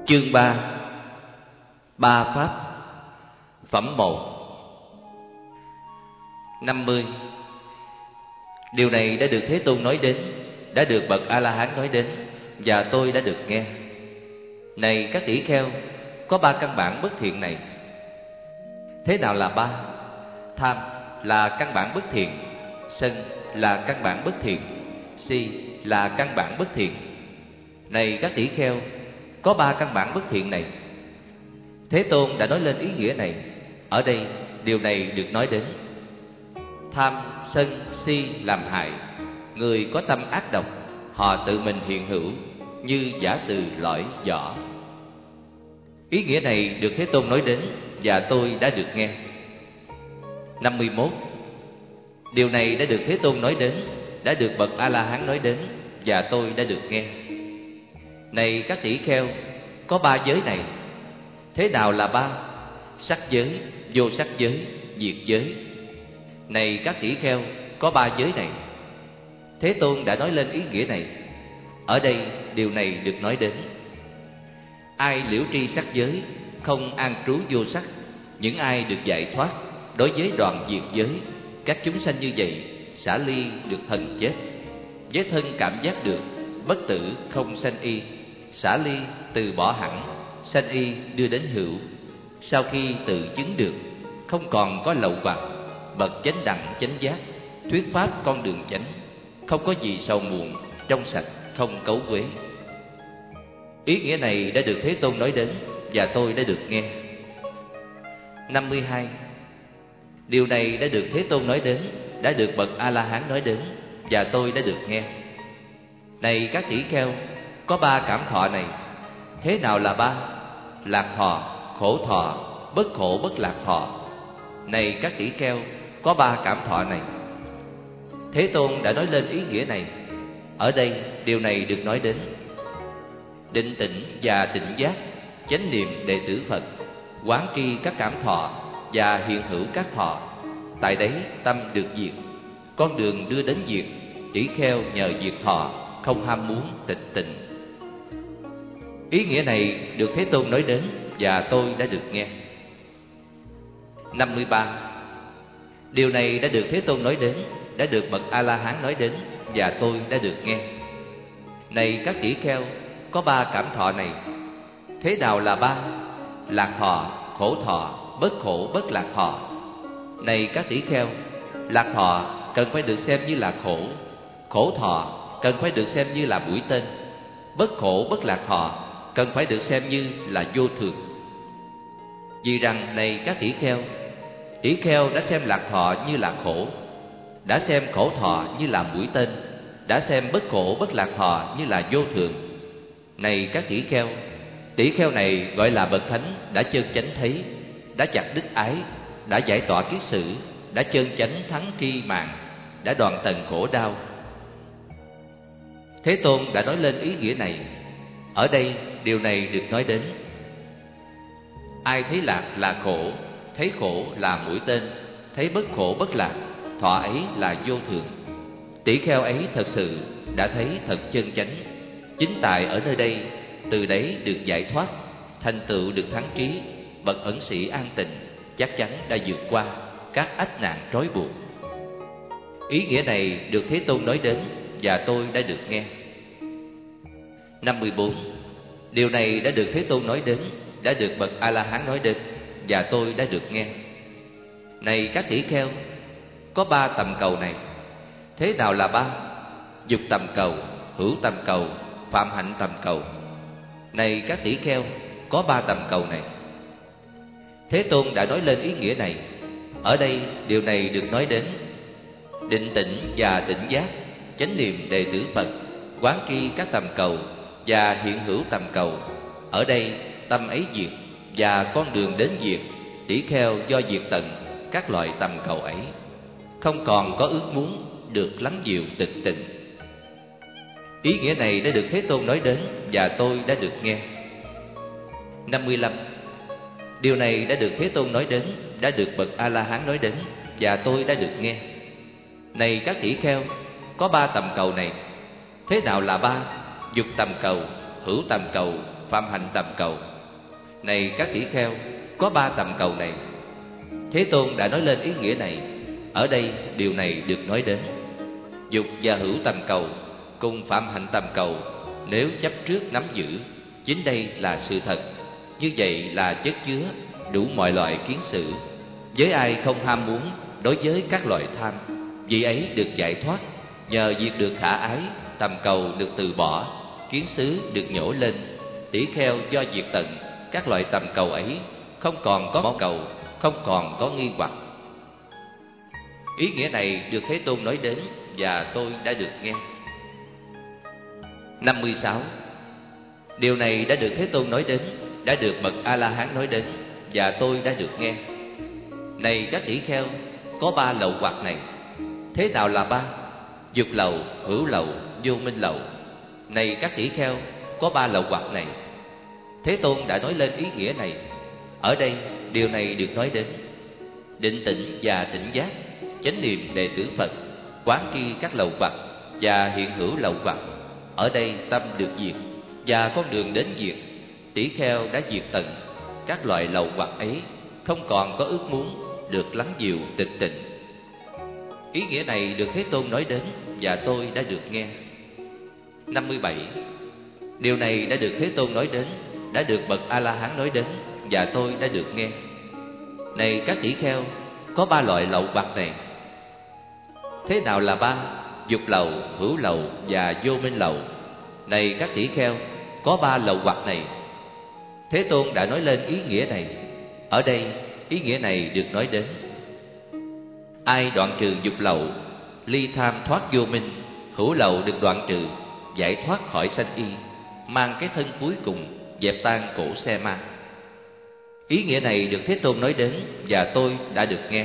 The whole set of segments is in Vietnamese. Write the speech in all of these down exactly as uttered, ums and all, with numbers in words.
Chương ba. Ba Pháp. Phẩm một. năm mươi. Điều này đã được Thế Tôn nói đến, đã được bậc A-la-hán nói đến, và tôi đã được nghe. Này các tỷ kheo, có ba căn bản bất thiện này. Thế nào là ba? Tham là căn bản bất thiện, sân là căn bản bất thiện, si là căn bản bất thiện. Này các tỷ kheo, có ba căn bản bất thiện này. Thế Tôn đã nói lên ý nghĩa này. Ở đây điều này được nói đến. Tham, sân, si làm hại. Người có tâm ác độc, họ tự mình hiện hữu như giả từ lõi vỏ. Ý nghĩa này được Thế Tôn nói đến, và tôi đã được nghe. năm mươi mốt. Điều này đã được Thế Tôn nói đến, đã được bậc A-la-hán nói đến, và tôi đã được nghe. Này các tỷ kheo, có ba giới này. Thế nào là ba? Sắc giới, vô sắc giới, diệt giới. Này các tỷ kheo, có ba giới này. Thế Tôn đã nói lên ý nghĩa này. Ở đây điều này được nói đến. Ai liễu tri sắc giới, không an trú vô sắc, những ai được giải thoát đối với đoàn diệt giới, các chúng sanh như vậy xả ly được thần chết, với thân cảm giác được bất tử không sanh y, xả ly từ bỏ hẳn, sanh y đưa đến hữu. Sau khi tự chứng được, không còn có lậu hoặc, bậc chánh đẳng chánh giác, thuyết pháp con đường chánh, không có gì sầu muộn, trong sạch, không cấu quế. Ý nghĩa này đã được Thế Tôn nói đến, và tôi đã được nghe. năm mươi hai. Điều này đã được Thế Tôn nói đến, đã được bậc A-la-hán nói đến, và tôi đã được nghe. Này các tỷ kheo, có ba cảm thọ này. Thế nào là ba? Lạc thọ, khổ thọ, bất khổ bất lạc thọ. Này các tỷ kheo, có ba cảm thọ này. Thế Tôn đã nói lên ý nghĩa này. Ở đây điều này được nói đến. Định tĩnh và tịnh giác, chánh niệm đệ tử Phật, quán tri các cảm thọ và hiện hữu các thọ. Tại đấy tâm được diệt, con đường đưa đến diệt. Tỷ kheo nhờ diệt thọ, không ham muốn tịch tịnh. Ý nghĩa này được Thế Tôn nói đến, và tôi đã được nghe. năm mươi ba. Điều này đã được Thế Tôn nói đến, đã được bậc A-la-hán nói đến, và tôi đã được nghe. Này các tỷ kheo, có ba cảm thọ này. Thế nào là ba? Lạc thọ, khổ thọ, bất khổ bất lạc thọ. Này các tỷ kheo, lạc thọ cần phải được xem như là khổ, khổ thọ cần phải được xem như là mũi tên, bất khổ bất lạc thọ cần phải được xem như là vô thường. Vì rằng này các tỷ kheo, tỷ kheo đã xem lạc thọ như là khổ, đã xem khổ thọ như là mũi tên, đã xem bất khổ bất lạc thọ như là vô thường. Này các tỷ kheo, tỷ kheo này gọi là bậc thánh đã chân chánh thấy, đã chặt đích ái, đã giải tỏa kiết sử, đã chân chánh thắng tri mạng, đã đoạn tận khổ đau. Thế Tôn đã nói lên ý nghĩa này. Ở đây điều này được nói đến. Ai thấy lạc là khổ, thấy khổ là mũi tên, thấy bất khổ bất lạc, thọ ấy là vô thường. Tỷ kheo ấy thật sự đã thấy thật chân chánh. Chính tại ở nơi đây, từ đấy được giải thoát, thành tựu được thắng trí, bậc ẩn sĩ an tịnh chắc chắn đã vượt qua các ách nạn trói buộc. Ý nghĩa này được Thế Tôn nói đến, và tôi đã được nghe. năm mươi bốn. Điều này đã được Thế Tôn nói đến, đã được bậc A-la-hán nói đến, và tôi đã được nghe. Này các tỷ kheo, có ba tầm cầu này. Thế nào là ba? Dục tầm cầu, hữu tầm cầu, phạm hạnh tầm cầu. Này các tỷ kheo, có ba tầm cầu này. Thế Tôn đã nói lên ý nghĩa này. Ở đây điều này được nói đến. Định tĩnh và tịnh giác, chánh niệm đệ tử Phật, quán tri các tầm cầu và hiện hữu tầm cầu. Ở đây tâm ấy diệt, và con đường đến diệt. Tỷ kheo do diệt tận các loại tầm cầu ấy, không còn có ước muốn được lắng dịu tịch tịnh. Ý nghĩa này đã được Thế Tôn nói đến, và tôi đã được nghe. năm mươi lăm. Điều này đã được Thế Tôn nói đến, đã được bậc A-la-hán nói đến, và tôi đã được nghe. Này các tỷ kheo, có ba tầm cầu này. Thế nào là ba? Dục tầm cầu, hữu tầm cầu, phạm hạnh tầm cầu. Này các tỷ kheo, có ba tầm cầu này. Thế Tôn đã nói lên ý nghĩa này. Ở đây điều này được nói đến. Dục và hữu tầm cầu cùng phạm hạnh tầm cầu, nếu chấp trước nắm giữ, chính đây là sự thật. Như vậy là chất chứa đủ mọi loại kiến sự. Với ai không ham muốn, đối với các loại tham, vị ấy được giải thoát. Nhờ việc được khả ái, tầm cầu được từ bỏ, kiến xứ được nhổ lên. Tỷ kheo do diệt tận các loại tầm cầu ấy, không còn có mong cầu, không còn có nghi hoặc. Ý nghĩa này được Thế Tôn nói đến và tôi đã được nghe. năm mươi sáu. Điều này đã được Thế Tôn nói đến, đã được bậc A-la-hán nói đến và tôi đã được nghe. Này các tỷ kheo, có ba lậu hoặc này. Thế nào là ba? Dục lậu, hữu lậu, vô minh lậu. Này các tỷ kheo, có ba lậu hoặc này. Thế Tôn đã nói lên ý nghĩa này. Ở đây điều này được nói đến. Định tĩnh và tỉnh giác, chánh niệm đệ tử Phật, quán tri các lậu hoặc và hiện hữu lậu hoặc. Ở đây tâm được diệt và con đường đến diệt. Tỷ kheo đã diệt tận các loại lậu hoặc ấy, không còn có ước muốn, được lắng dịu tịch tịnh. Ý nghĩa này được Thế Tôn nói đến và tôi đã được nghe. năm mươi bảy. Điều này đã được Thế Tôn nói đến, đã được bậc A-la-hán nói đến và tôi đã được nghe. Này các tỷ kheo, có ba loại lậu hoặc này. Thế nào là ba? Dục lậu, hữu lậu và vô minh lậu. Này các tỷ kheo, có ba lậu hoặc này. Thế Tôn đã nói lên ý nghĩa này. Ở đây ý nghĩa này được nói đến. Ai đoạn trừ dục lậu, ly tham thoát vô minh, hữu lậu được đoạn trừ, giải thoát khỏi sanh y, mang cái thân cuối cùng, dẹp tan cổ xe ma. Ý nghĩa này được Thế Tôn nói đến và tôi đã được nghe.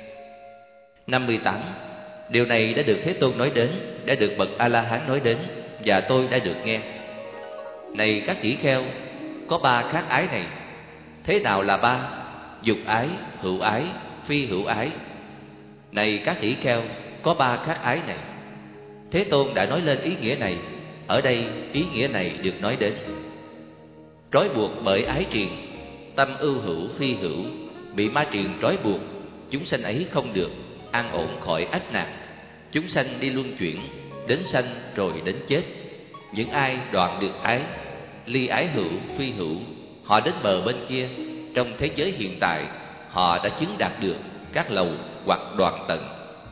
năm mươi tám. Điều này đã được Thế Tôn nói đến, đã được bậc A-la-hán nói đến và tôi đã được nghe. Này các tỷ kheo, có ba khác ái này. Thế nào là ba? Dục ái, hữu ái, phi hữu ái. Này các tỷ kheo, có ba khác ái này. Thế Tôn đã nói lên ý nghĩa này. Ở đây ý nghĩa này được nói đến. Trói buộc bởi ái triền, tâm ưu hữu phi hữu, bị ma triền trói buộc, chúng sanh ấy không được an ổn khỏi ách nạn. Chúng sanh đi luân chuyển, đến sanh rồi đến chết. Những ai đoạn được ái, ly ái hữu phi hữu, họ đến bờ bên kia. Trong thế giới hiện tại, họ đã chứng đạt được các lầu hoặc đoạn tận.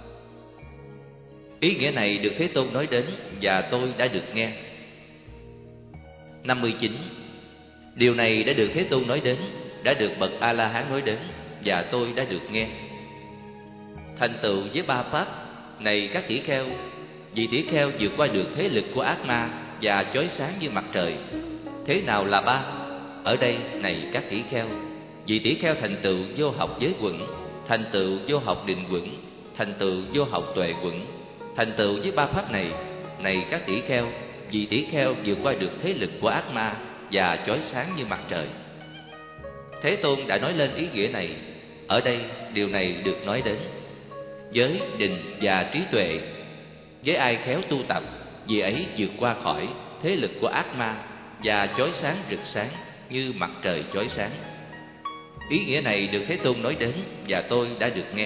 Ý nghĩa này được Thế Tôn nói đến và tôi đã được nghe. năm mươi chín. Điều này đã được Thế Tôn nói đến, đã được bậc A-la-hán nói đến và tôi đã được nghe. Thành tựu với ba pháp. Này các tỷ kheo, vì tỷ kheo vượt qua được thế lực của ác ma và chói sáng như mặt trời. Thế nào là ba? Ở đây này các tỷ kheo, vì tỷ kheo thành tựu vô học giới quẩn, thành tựu vô học định quẩn, thành tựu vô học tuệ quẩn, thành tựu với ba pháp này. Này các tỷ kheo, vì tỷ kheo vượt qua được thế lực của ác ma và chói sáng như mặt trời. Thế Tôn đã nói lên ý nghĩa này. Ở đây điều này được nói đến. Giới, định và trí tuệ. Với ai khéo tu tập, vì ấy vượt qua khỏi thế lực của ác ma và chói sáng rực sáng như mặt trời chói sáng. Ý nghĩa này được Thế Tôn nói đến và tôi đã được nghe.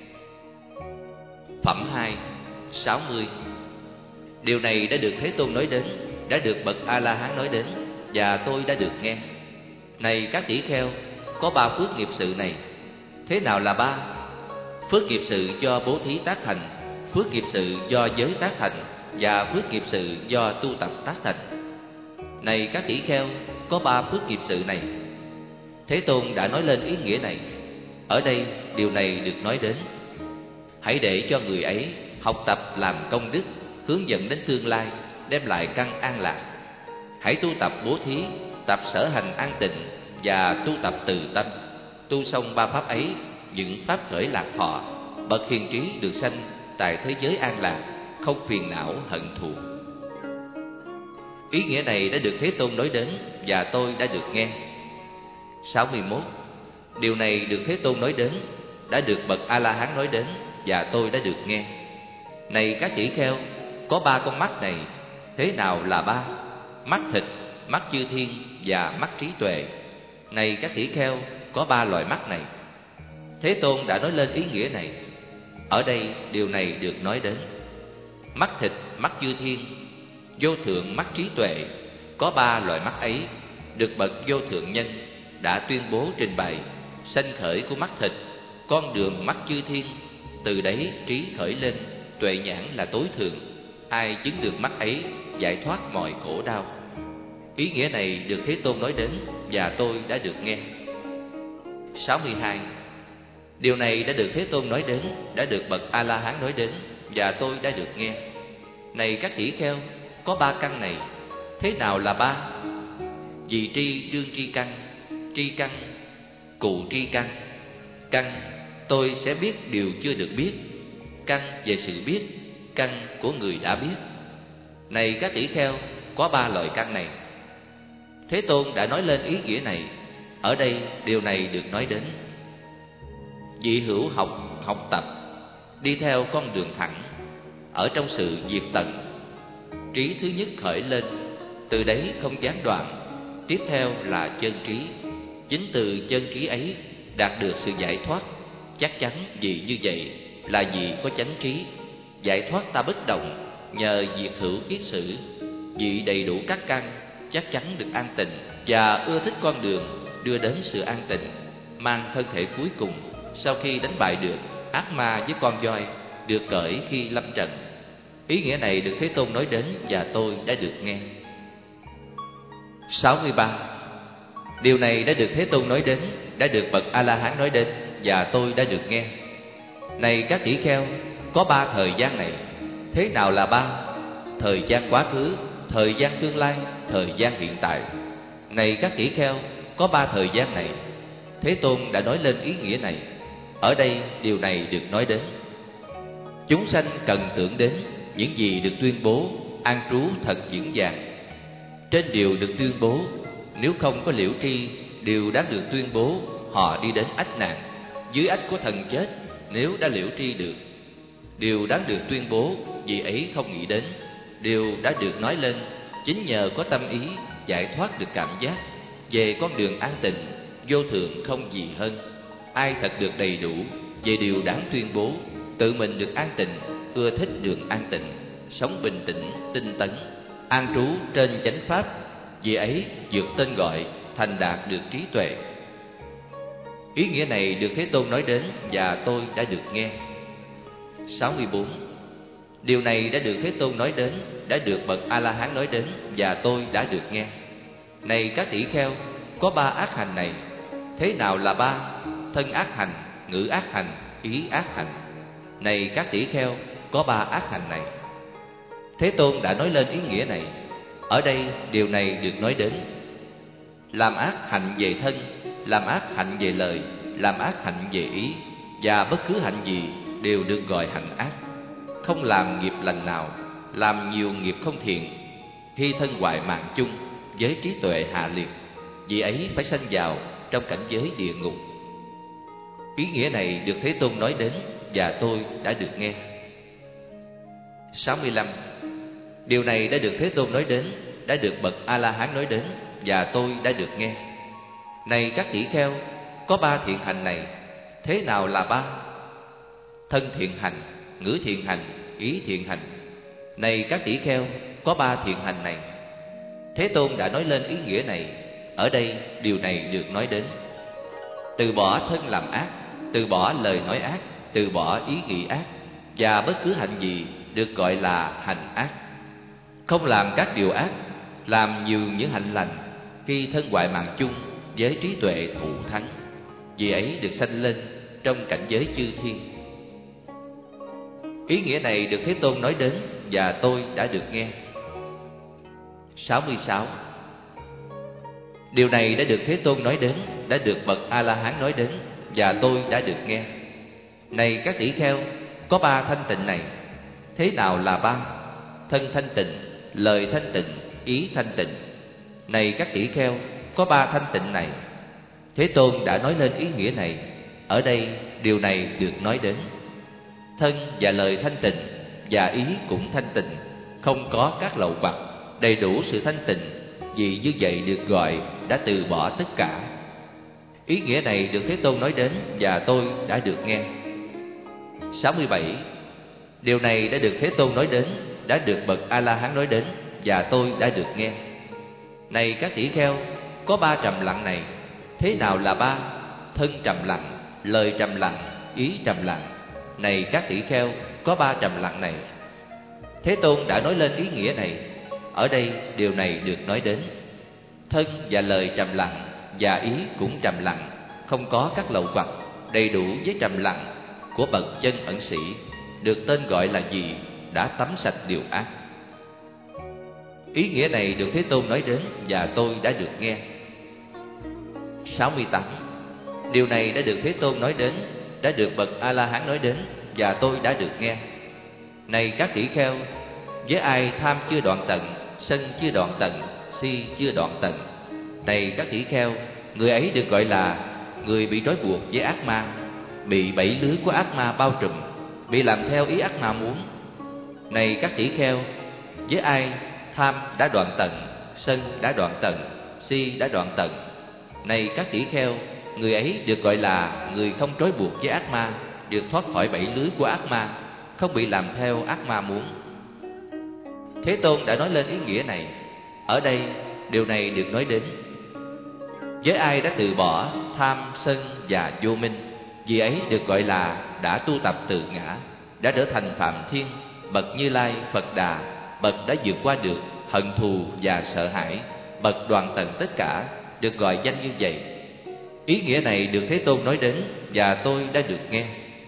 Phẩm hai. sáu mươi. Điều này đã được Thế Tôn nói đến, đã được bậc A-la-hán nói đến và tôi đã được nghe. Này các tỷ kheo, có ba phước nghiệp sự này. Thế nào là ba? Phước nghiệp sự do bố thí tác thành, phước nghiệp sự do giới tác thành và phước nghiệp sự do tu tập tác thành. Này các tỷ kheo, có ba phước nghiệp sự này. Thế Tôn đã nói lên ý nghĩa này. Ở đây điều này được nói đến. Hãy để cho người ấy học tập làm công đức, hướng dẫn đến tương lai, đem lại căn an lạc. Hãy tu tập bố thí, tập sở hành an tịnh và tu tập từ tâm. Tu xong ba pháp ấy, những pháp khởi lạc thọ, bậc hiền trí được sanh tại thế giới an lạc, không phiền não hận thù. Ý nghĩa này đã được Thế Tôn nói đến và tôi đã được nghe. sáu mươi mốt. Điều này được Thế Tôn nói đến, đã được bậc A-la-hán nói đến và tôi đã được nghe. Này các tỷ kheo, có ba con mắt này. Thế nào là ba? Mắt thịt, mắt chư thiên và mắt trí tuệ. Này các tỷ kheo, có ba loại mắt này. Thế Tôn đã nói lên ý nghĩa này. Ở đây điều này được nói đến. Mắt thịt, mắt chư thiên, vô thượng mắt trí tuệ. Có ba loại mắt ấy được bậc vô thượng nhân đã tuyên bố trình bày. Sanh khởi của mắt thịt, con đường mắt chư thiên, từ đấy trí khởi lên, tuệ nhãn là tối thượng. Ai chứng được mắt ấy, giải thoát mọi khổ đau. Ý nghĩa này được Thế Tôn nói đến và tôi đã được nghe. sáu mươi hai. Điều này đã được Thế Tôn nói đến, đã được bậc A-la-hán nói đến và tôi đã được nghe. Này các tỷ kheo, có ba căn này. Thế nào là ba? Vì tri đương tri căn, tri căn, cụ tri căn. Căn tôi sẽ biết điều chưa được biết, căn về sự biết, căn của người đã biết. Này các tỷ kheo, có ba loại căn này. Thế Tôn đã nói lên ý nghĩa này. Ở đây điều này được nói đến. Vị hữu học, học tập, đi theo con đường thẳng, ở trong sự diệt tận. Trí thứ nhất khởi lên, từ đấy không gián đoạn. Tiếp theo là chân trí. Chính từ chân trí ấy đạt được sự giải thoát. Chắc chắn vì như vậy là vì có chánh trí. Giải thoát ta bất động, nhờ diệt hữu kiết sử. Vì đầy đủ các căn, chắc chắn được an tịnh và ưa thích con đường đưa đến sự an tịnh, mang thân thể cuối cùng sau khi đánh bại được ác ma với con voi, được cởi khi lâm trần. Ý nghĩa này được Thế Tôn nói đến và tôi đã được nghe. sáu mươi ba. Điều này đã được Thế Tôn nói đến, đã được bậc A-la-hán nói đến và tôi đã được nghe. Này các tỷ kheo, có ba thời gian này. Thế nào là ba? Thời gian quá khứ, thời gian tương lai, thời gian hiện tại. Này các tỷ kheo, có ba thời gian này. Thế Tôn đã nói lên ý nghĩa này. Ở đây điều này được nói đến. Chúng sanh cần tưởng đến những gì được tuyên bố, an trú thật vững vàng. Trên điều được tuyên bố, nếu không có liễu tri điều đã được tuyên bố, họ đi đến ách nạn. Dưới ách của thần chết, nếu đã liễu tri được điều đáng được tuyên bố, vì ấy không nghĩ đến. Điều đã được nói lên, chính nhờ có tâm ý giải thoát được cảm giác về con đường an tịnh, vô thượng không gì hơn. Ai thật được đầy đủ về điều đáng tuyên bố, tự mình được an tịnh, ưa thích đường an tịnh, sống bình tĩnh, tinh tấn, an trú trên chánh pháp, vì ấy vượt tên gọi, thành đạt được trí tuệ. Ý nghĩa này được Thế Tôn nói đến và tôi đã được nghe. sáu mươi bốn. Điều này đã được Thế Tôn nói đến, đã được bậc A-la-hán nói đến và tôi đã được nghe. Này các tỷ kheo, có ba ác hành này. Thế nào là ba? Thân ác hành, ngữ ác hành, ý ác hành. Này các tỷ kheo, có ba ác hành này. Thế Tôn đã nói lên ý nghĩa này. Ở đây điều này được nói đến. Làm ác hạnh về thân, làm ác hạnh về lời, làm ác hạnh về ý, và bất cứ hạnh gì đều được gọi hạnh ác. Không làm nghiệp lành nào, làm nhiều nghiệp không thiện, khi thân hoại mạng chung với trí tuệ hạ liệt, vì ấy phải sanh vào trong cảnh giới địa ngục. Ý nghĩa này được Thế Tôn nói đến và tôi đã được nghe. sáu mươi lăm. Điều này đã được Thế Tôn nói đến, đã được bậc A-la-hán nói đến và tôi đã được nghe. Này các tỷ kheo, có ba thiện hành này. Thế nào là ba? Thân thiện hành, ngữ thiện hành, ý thiện hành. Này các tỷ kheo, có ba thiện hành này. Thế Tôn đã nói lên ý nghĩa này. Ở đây điều này được nói đến. Từ bỏ thân làm ác, từ bỏ lời nói ác, từ bỏ ý nghĩ ác, và bất cứ hạnh gì được gọi là hành ác. Không làm các điều ác, làm nhiều những hạnh lành, khi thân hoại mạng chung với trí tuệ thụ thắng, vì ấy được sanh lên trong cảnh giới chư thiên. Ý nghĩa này được Thế Tôn nói đến và tôi đã được nghe. sáu mươi sáu. Điều này đã được Thế Tôn nói đến, đã được bậc A-la-hán nói đến và tôi đã được nghe. Này các tỷ kheo, có ba thanh tịnh này. Thế nào là ba? Thân thanh tịnh, lời thanh tịnh, ý thanh tịnh. Này các tỷ kheo, có ba thanh tịnh này. Thế Tôn đã nói lên ý nghĩa này. Ở đây điều này được nói đến. Thân và lời thanh tịnh, và ý cũng thanh tịnh, không có các lậu hoặc, đầy đủ sự thanh tịnh, vì như vậy được gọi đã từ bỏ tất cả. Ý nghĩa này được Thế Tôn nói đến và tôi đã được nghe. sáu mươi bảy. Điều này đã được Thế Tôn nói đến, đã được bậc A-la-hán nói đến và tôi đã được nghe. Này các tỷ kheo, có ba trầm lặng này. Thế nào là ba? Thân trầm lặng, lời trầm lặng, ý trầm lặng. Này các tỷ kheo, có ba trầm lặng này. Thế Tôn đã nói lên ý nghĩa này. Ở đây điều này được nói đến. Thân và lời trầm lặng và ý cũng trầm lặng, không có các lậu hoặc, đầy đủ với trầm lặng của bậc chân ẩn sĩ, được tên gọi là gì? Đã tắm sạch điều ác. Ý nghĩa này được Thế Tôn nói đến và tôi đã được nghe. sáu mươi tám. Điều này đã được Thế Tôn nói đến, đã được bậc A-la-hán nói đến và tôi đã được nghe. Này các tỷ kheo, với ai tham chưa đoạn tận, sân chưa đoạn tận, si chưa đoạn tận. Này các tỷ kheo, người ấy được gọi là người bị trói buộc với ác ma, bị bẫy lưới của ác ma bao trùm, bị làm theo ý ác ma muốn. Này các tỷ kheo, với ai tham đã đoạn tận, sân đã đoạn tận, si đã đoạn tận. Này các tỷ kheo, người ấy được gọi là người không trói buộc với ác ma, được thoát khỏi bẫy lưới của ác ma, không bị làm theo ác ma muốn. Thế Tôn đã nói lên ý nghĩa này. Ở đây điều này được nói đến. Với ai đã từ bỏ tham, sân và vô minh, vì ấy được gọi là đã tu tập tự ngã, đã trở thành Phạm Thiên, bậc Như Lai, Phật Đà, bậc đã vượt qua được hận thù và sợ hãi, bậc đoạn tận tất cả, được gọi danh như vậy. Ý nghĩa này được Thế Tôn nói đến và tôi đã được nghe.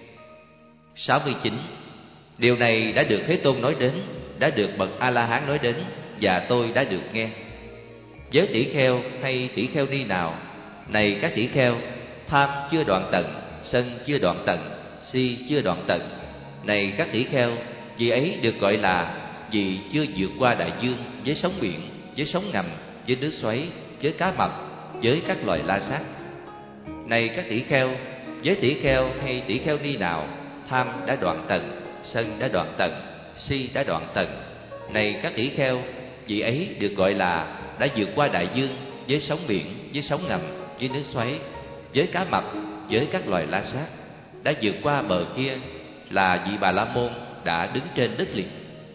sáu mươi chín. Điều này đã được Thế Tôn nói đến, đã được bậc A-la-hán nói đến và tôi đã được nghe. Với tỷ kheo hay tỷ kheo ni nào? Này các tỷ kheo, tham chưa đoạn tận, sân chưa đoạn tận, si chưa đoạn tận. Này các tỷ kheo, vì ấy được gọi là vì chưa vượt qua đại dương, với sóng biển, với sóng ngầm, với nước xoáy, với cá mập, với các loài la sát. Này các tỷ kheo, với tỷ kheo hay tỷ kheo ni nào? Tham đã đoạn tận, sân đã đoạn tận, si đã đoạn tận. Này các tỷ kheo, vì ấy được gọi là đã vượt qua đại dương, với sóng biển, với sóng ngầm, với nước xoáy, với cá mập, với các loài la sát. Đã vượt qua bờ kia là vị Bà La Môn đã đứng trên đất liền.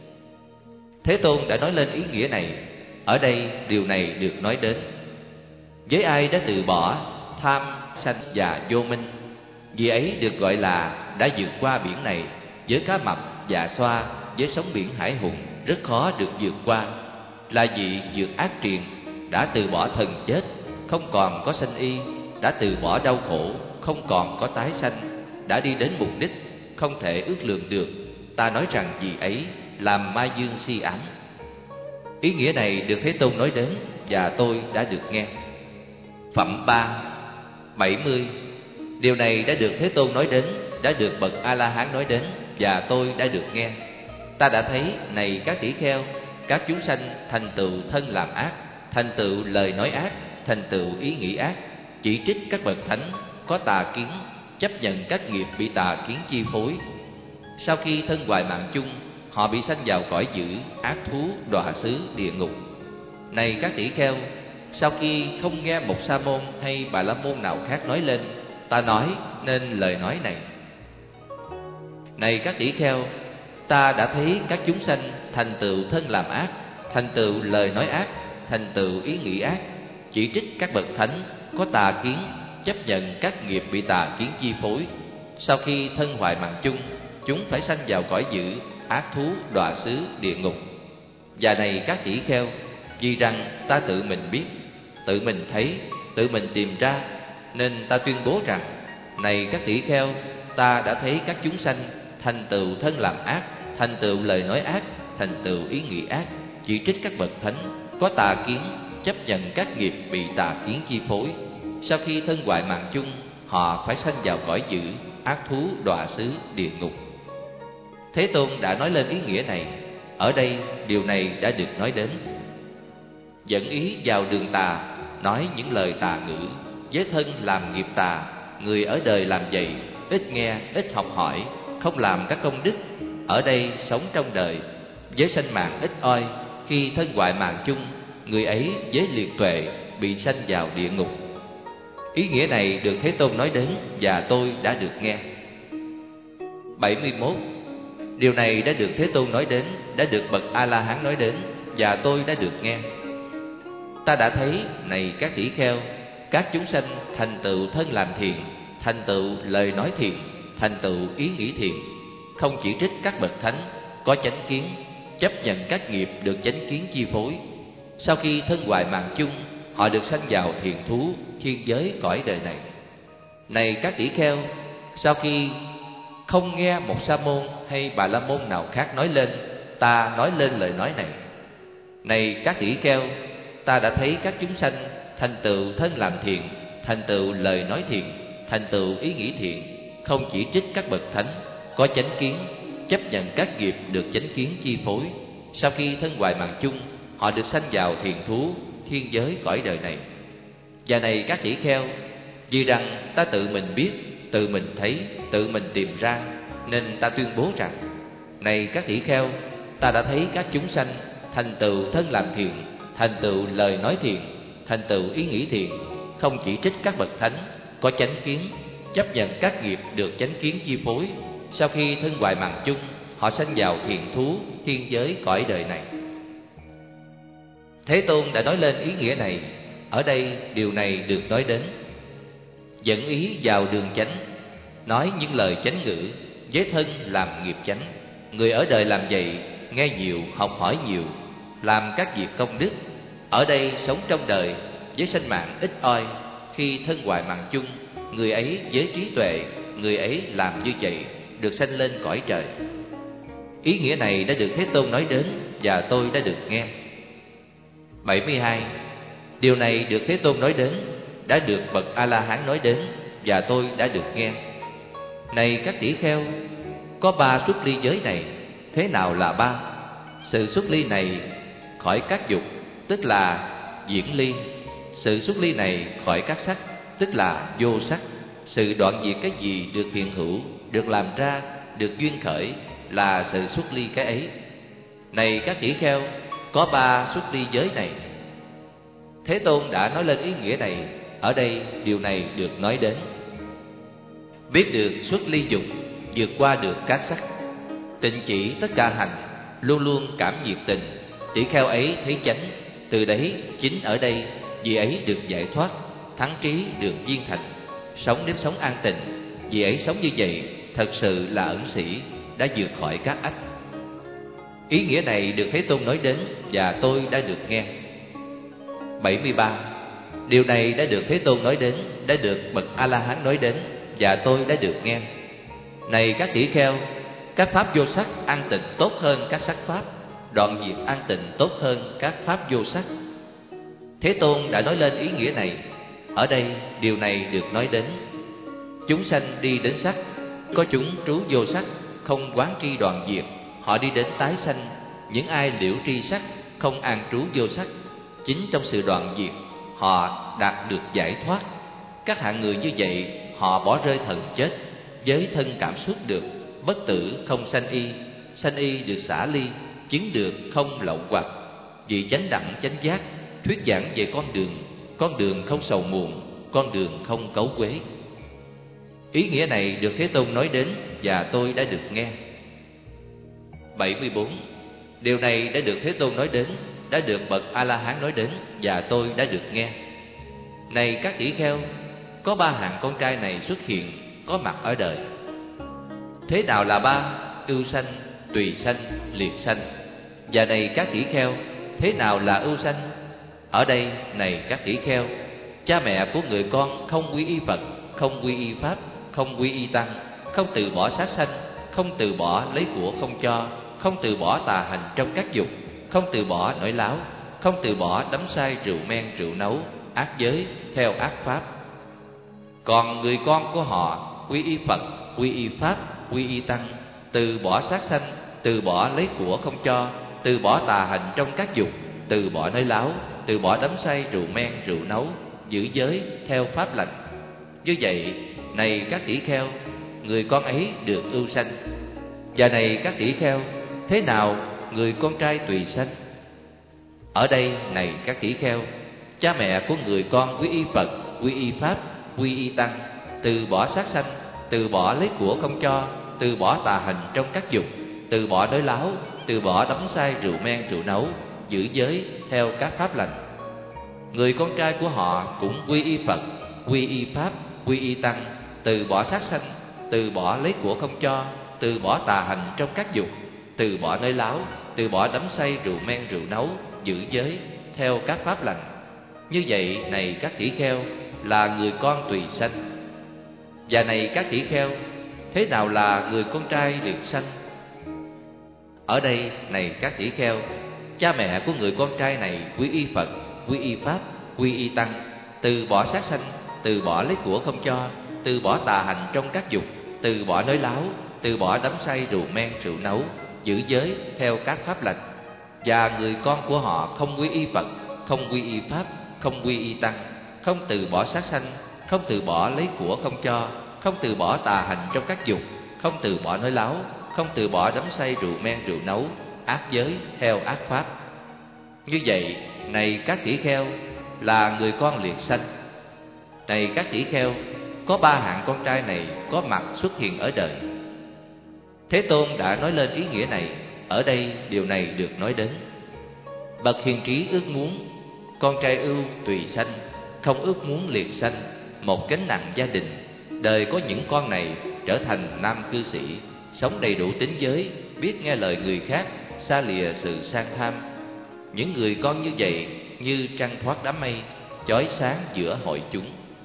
Thế Tôn đã nói lên ý nghĩa này. Ở đây điều này được nói đến. Với ai đã từ bỏ tham, sân và vô minh, vì ấy được gọi là đã vượt qua biển này, với cá mập, dạ xoa, với sóng biển hải hùng rất khó được vượt qua. Là vị vượt ác triền, đã từ bỏ thần chết, không còn có sanh y, đã từ bỏ đau khổ, không còn có tái sanh, đã đi đến mục đích không thể ước lượng được. Ta nói rằng vì ấy làm ma dương si ám. Ý nghĩa này được Thế Tôn nói đến và tôi đã được nghe. Phẩm ba. bảy mươi. Điều này đã được Thế Tôn nói đến, đã được bậc A-la-hán nói đến và tôi đã được nghe. Ta đã thấy, này các tỷ kheo, các chúng sanh thành tựu thân làm ác, thành tựu lời nói ác, thành tựu ý nghĩ ác, chỉ trích các bậc thánh có tà kiến, chấp nhận các nghiệp bị tà kiến chi phối. Sau khi thân hoại mạng chung, họ bị sanh vào cõi dữ, ác thú, đọa xứ, địa ngục. Này các tỷ kheo, sau khi không nghe một sa môn hay bà la môn nào khác nói lên, ta nói nên lời nói này. Này các tỷ kheo, ta đã thấy các chúng sanh thành tựu thân làm ác, thành tựu lời nói ác, thành tựu ý nghĩ ác, chỉ trích các bậc thánh có tà kiến, chấp nhận các nghiệp bị tà kiến chi phối. Sau khi thân hoại mạng chung, chúng phải sanh vào cõi dữ, ác thú, đọa xứ, địa ngục. Và này các tỷ kheo, vì rằng ta tự mình biết, tự mình thấy, tự mình tìm ra, nên ta tuyên bố rằng, này các tỷ kheo, ta đã thấy các chúng sanh thành tựu thân làm ác, thành tựu lời nói ác, thành tựu ý nghĩ ác, chỉ trích các bậc thánh có tà kiến, chấp nhận các nghiệp bị tà kiến chi phối. Sau khi thân hoại mạng chung, họ phải sanh vào cõi dữ, ác thú, đọa xứ, địa ngục. Thế Tôn đã nói lên ý nghĩa này. Ở đây điều này đã được nói đến. Dẫn ý vào đường tà, nói những lời tà ngữ, với thân làm nghiệp tà, người ở đời làm vậy, ít nghe, ít học hỏi, không làm các công đức. Ở đây sống trong đời, với sanh mạng ít oi, khi thân hoại mạng chung, người ấy với liệt tuệ bị sanh vào địa ngục. Ý nghĩa này được Thế Tôn nói đến và tôi đã được nghe. bảy mươi mốt. Điều này đã được Thế Tôn nói đến, đã được bậc A-la-hán nói đến và tôi đã được nghe. Ta đã thấy, này các tỷ kheo, các chúng sanh thành tựu thân làm thiện, thành tựu lời nói thiện, thành tựu ý nghĩ thiện, không chỉ trích các bậc thánh có chánh kiến, chấp nhận các nghiệp được chánh kiến chi phối. Sau khi thân hoại mạng chung, họ được sanh vào thiện thú, thiên giới cõi đời này. Này các tỷ kheo, sau khi không nghe một sa môn hay bà la môn nào khác nói lên, ta nói lên lời nói này. Này các tỷ kheo, ta đã thấy các chúng sanh thành tựu thân làm thiện, thành tựu lời nói thiện, thành tựu ý nghĩ thiện, không chỉ trích các bậc thánh có chánh kiến, chấp nhận các nghiệp được chánh kiến chi phối. Sau khi thân hoại mạng chung, họ được sanh vào thiện thú, thiên giới cõi đời này. Và này các tỷ kheo, vì rằng ta tự mình biết, tự mình thấy, tự mình tìm ra, nên ta tuyên bố rằng: này các tỷ kheo, ta đã thấy các chúng sanh thành tựu thân làm thiện, thành tựu lời nói thiện, thành tựu ý nghĩ thiện, không chỉ trích các bậc thánh có chánh kiến, chấp nhận các nghiệp được chánh kiến chi phối. Sau khi thân hoại mạng chung, họ sanh vào thiện thú, thiên giới cõi đời này. Thế Tôn đã nói lên ý nghĩa này. Ở đây điều này được nói đến: dẫn ý vào đường chánh, nói những lời chánh ngữ, với thân làm nghiệp chánh. Người ở đời làm vậy, nghe nhiều, học hỏi nhiều, làm các việc công đức. Ở đây sống trong đời với sanh mạng ít oi. Khi thân hoại mạng chung, người ấy với trí tuệ, người ấy làm như vậy, được sanh lên cõi trời. Ý nghĩa này đã được Thế Tôn nói đến và tôi đã được nghe. bảy mươi hai. Điều này được Thế Tôn nói đến, đã được bậc A-la-hán nói đến và tôi đã được nghe. Này các tỷ kheo, có ba xuất ly giới này. Thế nào là ba? Sự xuất ly này khỏi các dục, tức là diễn ly. Sự xuất ly này khỏi các sắc, tức là vô sắc. Sự đoạn diệt cái gì được hiện hữu, được làm ra, được duyên khởi, là sự xuất ly cái ấy. Này các tỷ kheo, có ba xuất ly giới này. Thế Tôn đã nói lên ý nghĩa này. Ở đây điều này được nói đến: biết được xuất ly dục, vượt qua được các sắc, tịnh chỉ tất cả hành, luôn luôn cảm nhiệt tình. Tỷ kheo ấy thấy chánh, từ đấy chính ở đây vì ấy được giải thoát, thắng trí được viên thành, sống nếp sống an tịnh. Vì ấy sống như vậy thật sự là ẩn sĩ, đã vượt khỏi các ách. Ý nghĩa này được Thế Tôn nói đến và tôi đã được nghe. bảy mươi ba. Điều này đã được Thế Tôn nói đến, đã được bậc A-la-hán nói đến và tôi đã được nghe. Này các tỷ kheo, các pháp vô sắc an tịnh tốt hơn các sắc pháp, đoạn diệt an tịnh tốt hơn các pháp vô sắc. Thế Tôn đã nói lên ý nghĩa này. Ở đây điều này được nói đến: chúng sanh đi đến sắc, có chúng trú vô sắc, không quán tri đoạn diệt, họ đi đến tái sanh. Những ai liễu tri sắc, không an trú vô sắc, chính trong sự đoạn diệt họ đạt được giải thoát. Các hạng người như vậy, họ bỏ rơi thần chết, với thân cảm xúc được bất tử không sanh y, sanh y được xả ly, chứng được không lậu hoặc. Vì chánh đẳng chánh giác, thuyết giảng về con đường, con đường không sầu muộn, con đường không cấu quế. Ý nghĩa này được Thế Tôn nói đến và tôi đã được nghe. bảy mươi bốn. Điều này đã được Thế Tôn nói đến, đã được bậc A-la-hán nói đến và tôi đã được nghe. Này các tỷ kheo, có ba hạng con trai này xuất hiện, có mặt ở đời. Thế nào là ba? Ưu sanh, tùy sanh, liệt sanh. Và này các tỷ kheo, thế nào là ưu sanh? Ở đây, này các tỷ kheo, cha mẹ của người con không quy y Phật, không quy y Pháp, không quy y Tăng, không từ bỏ sát sanh, không từ bỏ lấy của không cho, không từ bỏ tà hành trong các dục, không từ bỏ nói láo, không từ bỏ đắm say rượu men rượu nấu, ác giới theo ác pháp. Còn người con của họ quy y Phật, quy y Pháp, quy y Tăng, từ bỏ sát sanh, từ bỏ lấy của không cho, từ bỏ tà hành trong các dục, từ bỏ nói láo, từ bỏ đắm say rượu men rượu nấu, giữ giới theo pháp lành. Như vậy, này các tỷ kheo, người con ấy được ưu sanh. Và này các tỷ kheo, thế nào người con trai tùy sanh? Ở đây này các tỷ kheo, cha mẹ của người con quy y Phật, quy y Pháp, quy y Tăng, từ bỏ sát sanh, từ bỏ lấy của không cho, từ bỏ tà hành trong các dục, từ bỏ nói láo, từ bỏ đắm say rượu men rượu nấu, giữ giới theo các pháp lành. Người con trai của họ cũng quy y Phật, quy y Pháp, quy y Tăng, từ bỏ sát sanh, từ bỏ lấy của không cho, từ bỏ tà hành trong các dục, từ bỏ nói láo, từ bỏ đắm say rượu men rượu nấu, giữ giới theo các pháp lành. Như vậy này các tỷ kheo, là người con tùy sanh. Và này các tỷ kheo, thế nào là người con trai được sanh? Ở đây này các tỷ kheo, cha mẹ của người con trai này quy y Phật, quy y Pháp, quy y Tăng, từ bỏ sát sanh, từ bỏ lấy của không cho, từ bỏ tà hành trong các dục, từ bỏ nói láo, từ bỏ đắm say rượu men rượu nấu, giữ giới theo các pháp lành. Và người con của họ không quy y Phật, không quy y Pháp, không quy y Tăng, không từ bỏ sát sanh, không từ bỏ lấy của không cho, không từ bỏ tà hành trong các dục, không từ bỏ nói láo, không từ bỏ đắm say rượu men rượu nấu, ác giới theo ác pháp. Như vậy này các tỷ kheo, là người con liệt sanh. Này các tỷ kheo, có ba hạng con trai này có mặt xuất hiện ở đời. Thế Tôn đã nói lên ý nghĩa này. Ở đây điều này được nói đến. Bậc hiền trí ước muốn con trai ưu tùy sanh, không ước muốn liệt sanh, một gánh nặng gia đình. Đời có những con này trở thành nam cư sĩ, sống đầy đủ tín giới, biết nghe lời người khác, xa lìa sự sang tham. Những người con như vậy như trăng thoát đám mây, chói sáng giữa hội chúng.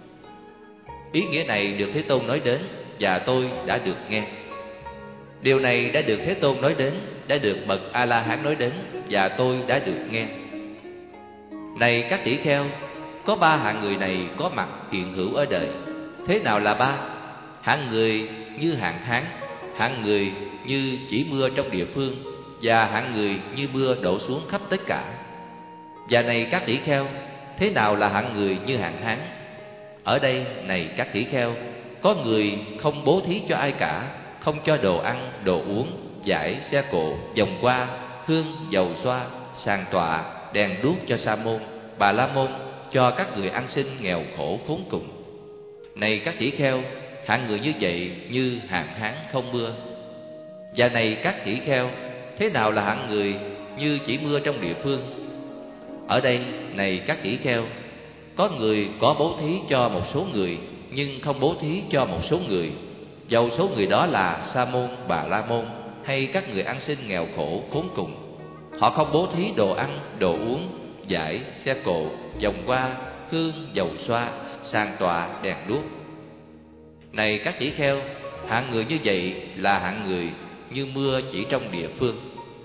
Ý nghĩa này được Thế Tôn nói đến, và tôi đã được nghe. Điều này đã được Thế Tôn nói đến, đã được bậc A-la-hán nói đến, và tôi đã được nghe. Này các tỷ kheo, có ba hạng người này có mặt hiện hữu ở đời. Thế nào là ba? Hạng người như hạn hán, hạng người như chỉ mưa trong địa phương, và hạng người như mưa đổ xuống khắp tất cả. Và này các tỷ kheo, thế nào là hạng người như hạn hán? Ở đây này các tỷ kheo, có người không bố thí cho ai cả, không cho đồ ăn, đồ uống, vải, xe cộ, vòng qua, hương, dầu xoa, sàn tọa, đèn đuốc cho sa môn, bà la môn, cho các người ăn xin nghèo khổ khốn cùng. Này các tỷ kheo, hạng người như vậy như hạn hán không mưa. Và này các tỷ kheo, thế nào là hạng người như chỉ mưa trong địa phương? Ở đây này các tỷ kheo, có người có bố thí cho một số người, nhưng không bố thí cho một số người, dầu số người đó là sa môn, bà la môn, hay các người ăn xin nghèo khổ khốn cùng. Họ không bố thí đồ ăn, đồ uống, vải, xe cộ, vòng qua, hương, dầu xoa, sàn tọa, đèn đuốc. Này các tỷ kheo, hạng người như vậy là hạng người như mưa chỉ trong địa phương.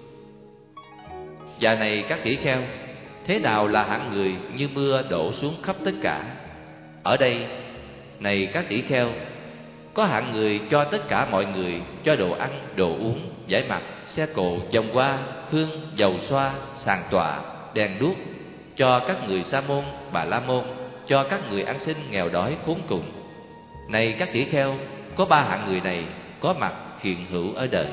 Và này các tỷ kheo, thế nào là hạng người như mưa đổ xuống khắp tất cả? Ở đây này các tỷ kheo, có hạng người cho tất cả mọi người, cho đồ ăn, đồ uống, vải mặc, xe cộ, vòng qua, hương, dầu xoa, sàn tọa, đèn đuốc, cho các người sa môn, bà la môn, cho các người ăn xin nghèo đói khốn cùng. Này các tỷ kheo, có ba hạng người này có mặt hiện hữu ở đời.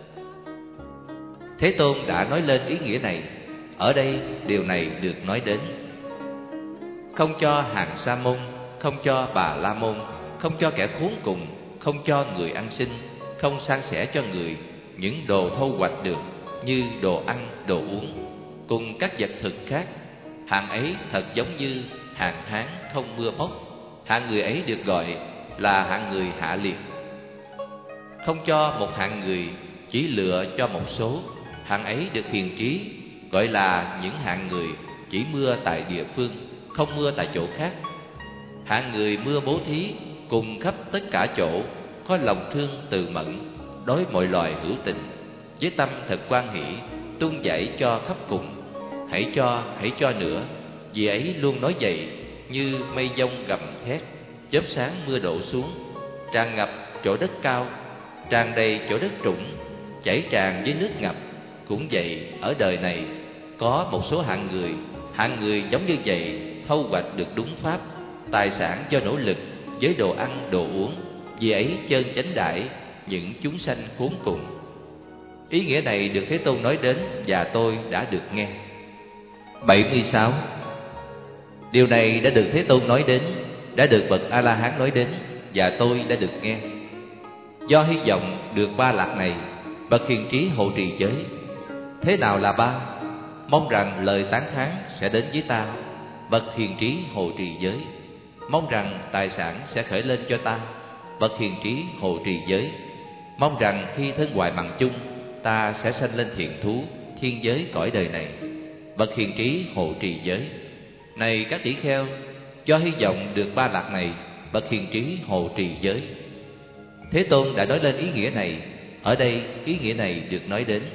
Thế Tôn đã nói lên ý nghĩa này. Ở đây điều này được nói đến. Không cho hàng sa môn, không cho bà la môn, không cho kẻ khốn cùng, không cho người ăn xin, không san sẻ cho người những đồ thâu hoạch được như đồ ăn, đồ uống, cùng các vật thực khác. Hạng ấy thật giống như hạn hán không mưa móc. Hạng người ấy được gọi là hạng người hạ liệt. Không cho một hạng người, chỉ lựa cho một số. Hạng ấy được hiền trí, gọi là những hạng người chỉ mưa tại địa phương, không mưa tại chỗ khác. Hạng người mưa bố thí cùng khắp tất cả chỗ, có lòng thương từ mẫn, đối mọi loài hữu tình, với tâm thật quan hỷ, tuôn chảy cho khắp cùng. Hãy cho, hãy cho nữa. Vì ấy luôn nói vậy, như mây giông gầm thét, chớp sáng mưa đổ xuống, tràn ngập chỗ đất cao, tràn đầy chỗ đất trũng, chảy tràn với nước ngập. Cũng vậy, ở đời này có một số hạng người, hạng người giống như vậy, thâu hoạch được đúng pháp, tài sản do nỗ lực, với đồ ăn, đồ uống. Vì ấy chơn chánh đãi những chúng sanh khốn cùng. Ý nghĩa này được Thế Tôn nói đến, và tôi đã được nghe. bảy mươi sáu. Điều này đã được Thế Tôn nói đến, đã được bậc A-la-hán nói đến, và tôi đã được nghe. Do hy vọng được ba lạc này, bậc hiền trí hộ trì giới. Thế nào là ba? Mong rằng lời tán thán sẽ đến với ta, bậc hiền trí hộ trì giới. Mong rằng tài sản sẽ khởi lên cho ta, bậc hiền trí hộ trì giới. Mong rằng khi thân hoại mạng chung, ta sẽ sanh lên thiện thú, thiên giới cõi đời này, bậc hiền trí hộ trì giới. Này các tỷ kheo, do hy vọng được ba lạc này, bậc hiền trí hộ trì giới. Thế Tôn đã nói lên ý nghĩa này. Ở đây ý nghĩa này được nói đến.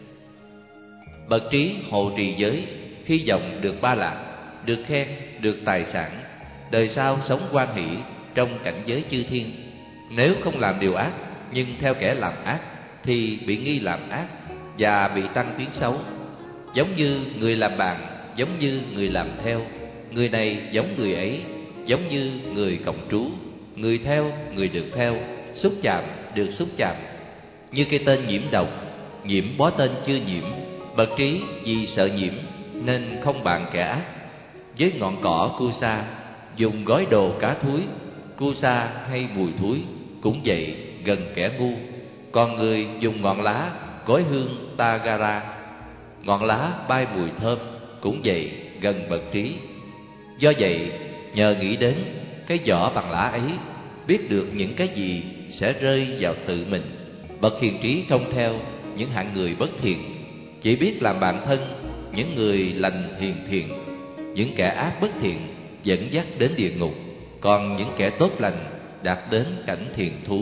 Bậc trí hộ trì giới, hy vọng được ba lạc, được khen, được tài sản, đời sau sống hoan hỷ trong cảnh giới chư thiên. Nếu không làm điều ác, nhưng theo kẻ làm ác, thì bị nghi làm ác và bị tăng tiếng xấu. Giống như người làm bạn, giống như người làm theo. Người này giống người ấy, giống như người cộng trú. Người theo, người được theo. Xúc chạm, được xúc chạm. Như cây tên nhiễm độc, nhiễm bó tên chưa nhiễm. Bậc trí vì sợ nhiễm nên không bạn kẻ ác. Với ngọn cỏ cu sa, dùng gói đồ cá thúi. Cu sa hay mùi thúi cũng vậy, gần kẻ ngu. Còn người dùng ngọn lá gói hương tagara, ngọn lá bay mùi thơm cũng vậy, gần bậc trí. Do vậy, nhờ nghĩ đến cái vỏ bằng lá ấy, biết được những cái gì sẽ rơi vào tự mình, bậc hiền trí không theo những hạng người bất thiện, chỉ biết làm bạn thân những người lành hiền thiện. Những kẻ ác bất thiện dẫn dắt đến địa ngục, còn những kẻ tốt lành đạt đến cảnh thiền thú.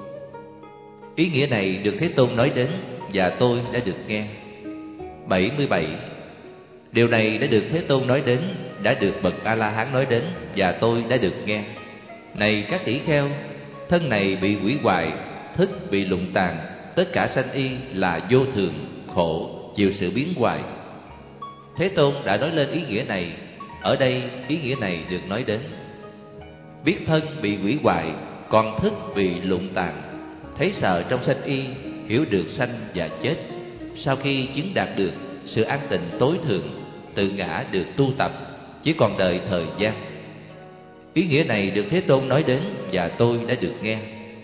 Ý nghĩa này được Thế Tôn nói đến, và tôi đã được nghe. Bảy mươi bảy. Điều này đã được Thế Tôn nói đến, đã được bậc A-la-hán nói đến, và tôi đã được nghe. Này các tỷ kheo, thân này bị hủy hoại, thức bị lụng tàn, tất cả sanh y là vô thường, khổ, chịu sự biến hoại. Thế Tôn đã nói lên ý nghĩa này. Ở đây ý nghĩa này được nói đến. Biết thân bị hủy hoại, còn thức bị lụng tàn, thấy sợ trong sanh y, hiểu được sanh và chết. Sau khi chứng đạt được sự an tịnh tối thượng, tự ngã được tu tập, chỉ còn đợi thời gian. Ý nghĩa này được Thế Tôn nói đến, và tôi đã được nghe.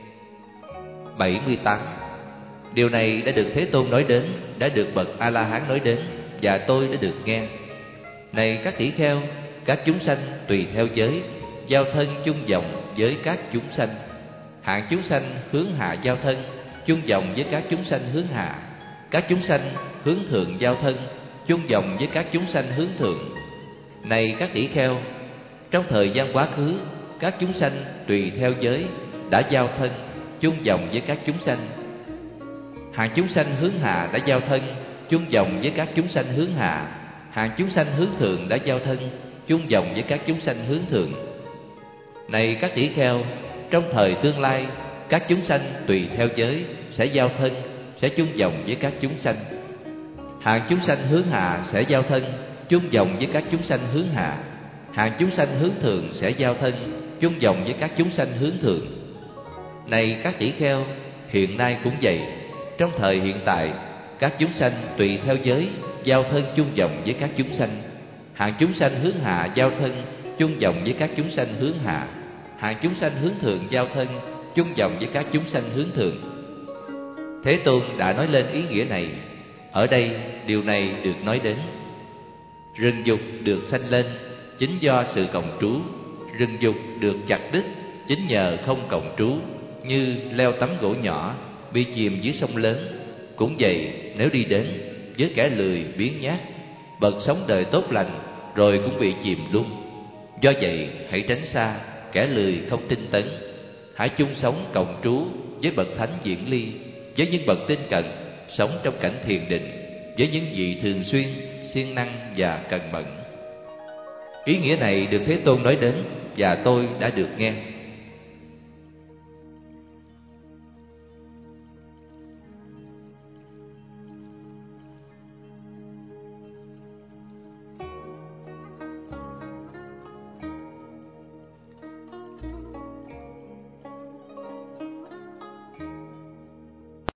Bảy mươi tám. Điều này đã được Thế Tôn nói đến, đã được bậc A-la-hán nói đến, và tôi đã được nghe. Này các tỷ kheo, các chúng sanh tùy theo giới, giao thân chung vọng với các chúng sanh. Hạng chúng sanh hướng hạ giao thân, chung vọng với các chúng sanh hướng hạ. Các chúng sanh hướng thượng giao thân, chung vọng với các chúng sanh hướng thượng. Này các tỷ kheo, trong thời gian quá khứ, các chúng sanh tùy theo giới đã giao thân, chung vọng với các chúng sanh. Hạng chúng sanh hướng hạ đã giao thân, chung vọng với các chúng sanh hướng hạ. Hạng chúng sanh hướng thượng đã giao thân, chung vọng với các chúng sanh hướng thượng. Này các tỷ kheo, trong thời tương lai, các chúng sanh tùy theo giới sẽ giao thân, sẽ chung vọng với các chúng sanh. Hạng chúng sanh hướng hạ sẽ giao thân, chung vọng với các chúng sanh hướng hạ. Hạng chúng sanh hướng thượng sẽ giao thân, chung vọng với các chúng sanh hướng thượng. Này các tỷ kheo, hiện nay cũng vậy. Trong thời hiện tại, các chúng sanh tùy theo giới giao thân chung vọng với các chúng sanh. Hạng chúng sanh hướng hạ giao thân, chung vọng với các chúng sanh hướng hạ. Hạng chúng sanh hướng thượng giao thân, chung vọng với các chúng sanh hướng thượng. Thế Tôn đã nói lên ý nghĩa này. Ở đây điều này được nói đến. Rừng dục được sanh lên chính do sự cộng trú. Rừng dục được chặt đứt chính nhờ không cộng trú. Như leo tấm gỗ nhỏ bị chìm dưới sông lớn, cũng vậy, nếu đi đến với kẻ lười biếng nhác, bậc sống đời tốt lành rồi cũng bị chìm luôn. Do vậy hãy tránh xa kẻ lười không tinh tấn. Hãy chung sống cộng trú với bậc thánh viễn ly, với những bậc tinh cận sống trong cảnh thiền định, với những vị thường xuyên siêng năng và cần mẫn. Ý nghĩa này được Thế Tôn nói đến, và tôi đã được nghe.